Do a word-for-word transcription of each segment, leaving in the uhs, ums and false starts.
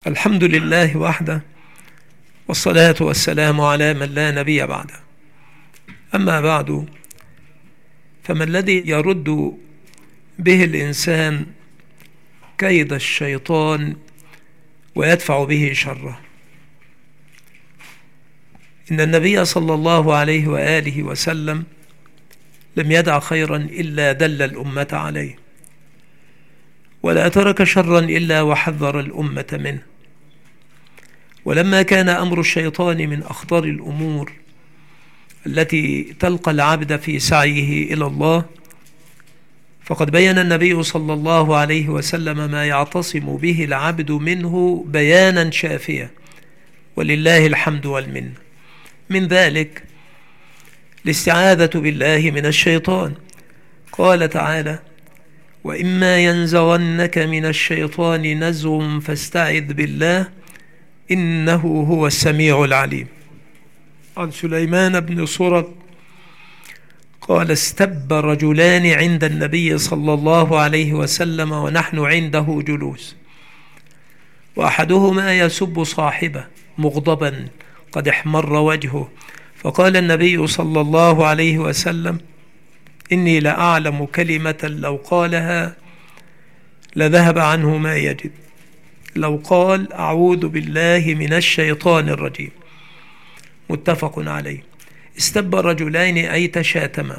الحمد لله وحده، والصلاة والسلام على من لا نبي بعده. أما بعد، فما الذي يرد به الإنسان كيد الشيطان ويدفع به شره؟ إن النبي صلى الله عليه وآله وسلم لم يدع خيرا إلا دل الأمة عليه، ولا ترك شرا إلا وحذر الأمة منه. ولما كان أمر الشيطان من أخطر الأمور التي تلقى العبد في سعيه إلى الله، فقد بين النبي صلى الله عليه وسلم ما يعتصم به العبد منه بيانا شافيا، ولله الحمد والمنة. من ذلك الاستعاذة بالله من الشيطان. قال تعالى: وإما ينزغنك من الشيطان نزغ فاستعذ بالله إنه هو السميع العليم. عن سليمان بن سرد قال: استب رجلان عند النبي صلى الله عليه وسلم ونحن عنده جلوس، وأحدهما يسب صاحبه مغضبا قد احمر وجهه، فقال النبي صلى الله عليه وسلم: إني لأعلم كلمة لو قالها لذهب عنه ما يجد، لو قال: أعوذ بالله من الشيطان الرجيم. متفق عليه. استب رجلين أي تشاتما.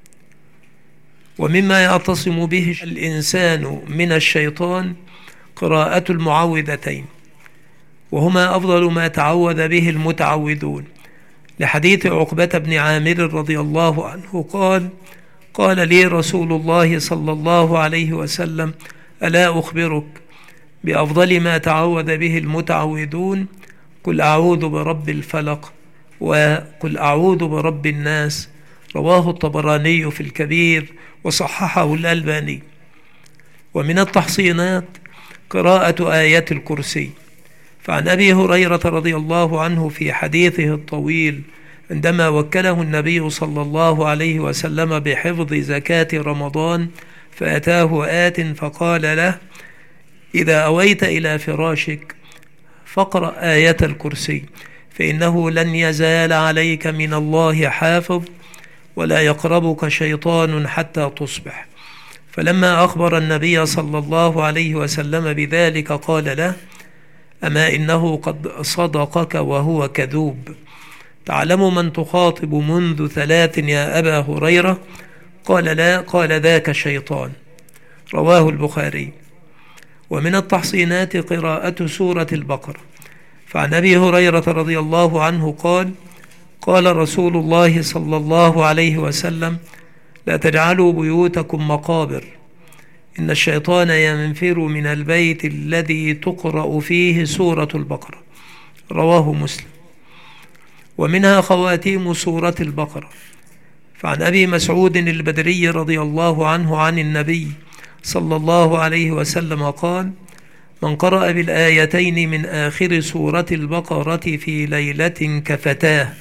ومما يعتصم به الإنسان من الشيطان قراءة المعوذتين، وهما أفضل ما تعوذ به المتعوذون، لحديث عقبة بن عامر رضي الله عنه قال: قال لي رسول الله صلى الله عليه وسلم: ألا أخبرك بأفضل ما تعوذ به المتعوذون؟ قل أعوذ برب الفلق وقل أعوذ برب الناس. رواه الطبراني في الكبير وصححه الألباني. ومن التحصينات قراءة آيات الكرسي، فعن أبي هريرة رضي الله عنه في حديثه الطويل عندما وكله النبي صلى الله عليه وسلم بحفظ زكاة رمضان، فأتاه آت فقال له: إذا أويت إلى فراشك فاقرأ آية الكرسي، فإنه لن يزال عليك من الله حافظ ولا يقربك شيطان حتى تصبح. فلما أخبر النبي صلى الله عليه وسلم بذلك قال له: أما إنه قد صدقك وهو كذوب. تعلم من تخاطب منذ ثلاث يا أبا هريرة؟ قال: لا. قال: ذاك شيطان. رواه البخاري. ومن التحصينات قراءة سورة البقرة، فعن أبي هريرة رضي الله عنه قال: قال رسول الله صلى الله عليه وسلم: لا تجعلوا بيوتكم مقابر، إن الشيطان ينفر من البيت الذي تقرأ فيه سورة البقرة. رواه مسلم. ومنها خواتيم سورة البقرة، فعن أبي مسعود البدري رضي الله عنه عن النبي صلى الله عليه وسلم قال: من قرأ بالآيتين من آخر سورة البقرة في ليلة كفتاه.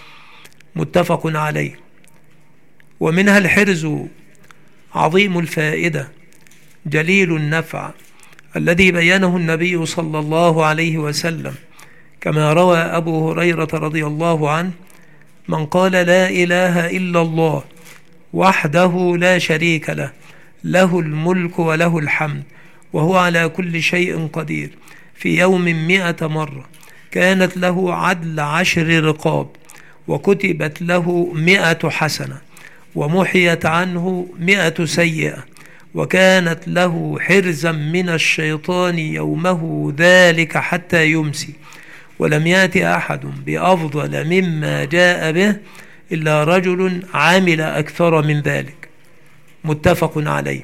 متفق عليه. ومنها الحرز عظيم الفائدة جليل النفع الذي بينه النبي صلى الله عليه وسلم، كما روى أبو هريرة رضي الله عنه: من قال لا إله إلا الله وحده لا شريك له، له الملك وله الحمد وهو على كل شيء قدير، في يوم مئة مرة، كانت له عدل عشر رقاب، وكتبت له مئة حسنة، ومحيت عنه مئة سيئة، وكانت له حرزا من الشيطان يومه ذلك حتى يمسي، ولم يأت أحد بأفضل مما جاء به إلا رجل عمل أكثر من ذلك. متفق عليه.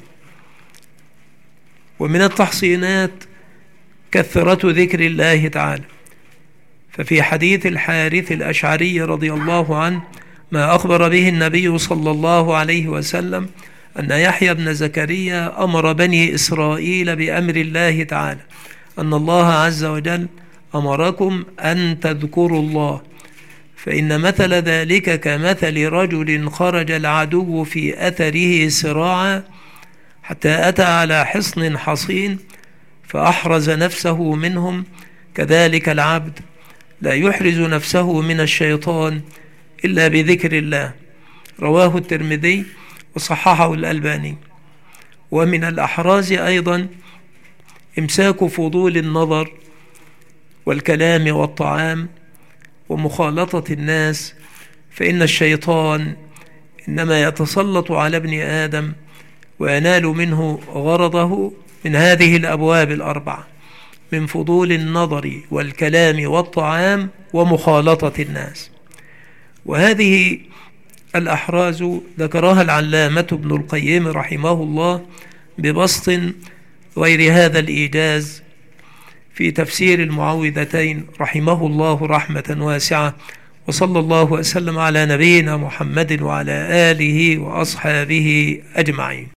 ومن التحصينات كثرة ذكر الله تعالى، ففي حديث الحارث الأشعري رضي الله عنه ما أخبر به النبي صلى الله عليه وسلم أن يحيى بن زكريا أمر بني إسرائيل بأمر الله تعالى، أن الله عز وجل أمركم أن تذكروا الله، فإن مثل ذلك كمثل رجل خرج العدو في أثره سراعا حتى أتى على حصن حصين فأحرز نفسه منهم، كذلك العبد لا يحرز نفسه من الشيطان إلا بذكر الله. رواه الترمذي وصححه الألباني. ومن الأحراز أيضا إمساك فضول النظر والكلام والطعام ومخالطة الناس، فإن الشيطان إنما يتسلط على ابن آدم وينال منه غرضه من هذه الأبواب الأربعة: من فضول النظر والكلام والطعام ومخالطة الناس. وهذه الأحراز ذكرها العلامة ابن القيم رحمه الله ببسط غير هذا الإيجاز في تفسير المعوذتين رحمه الله رحمة واسعة. وصلى الله وسلم على نبينا محمد وعلى آله وأصحابه أجمعين.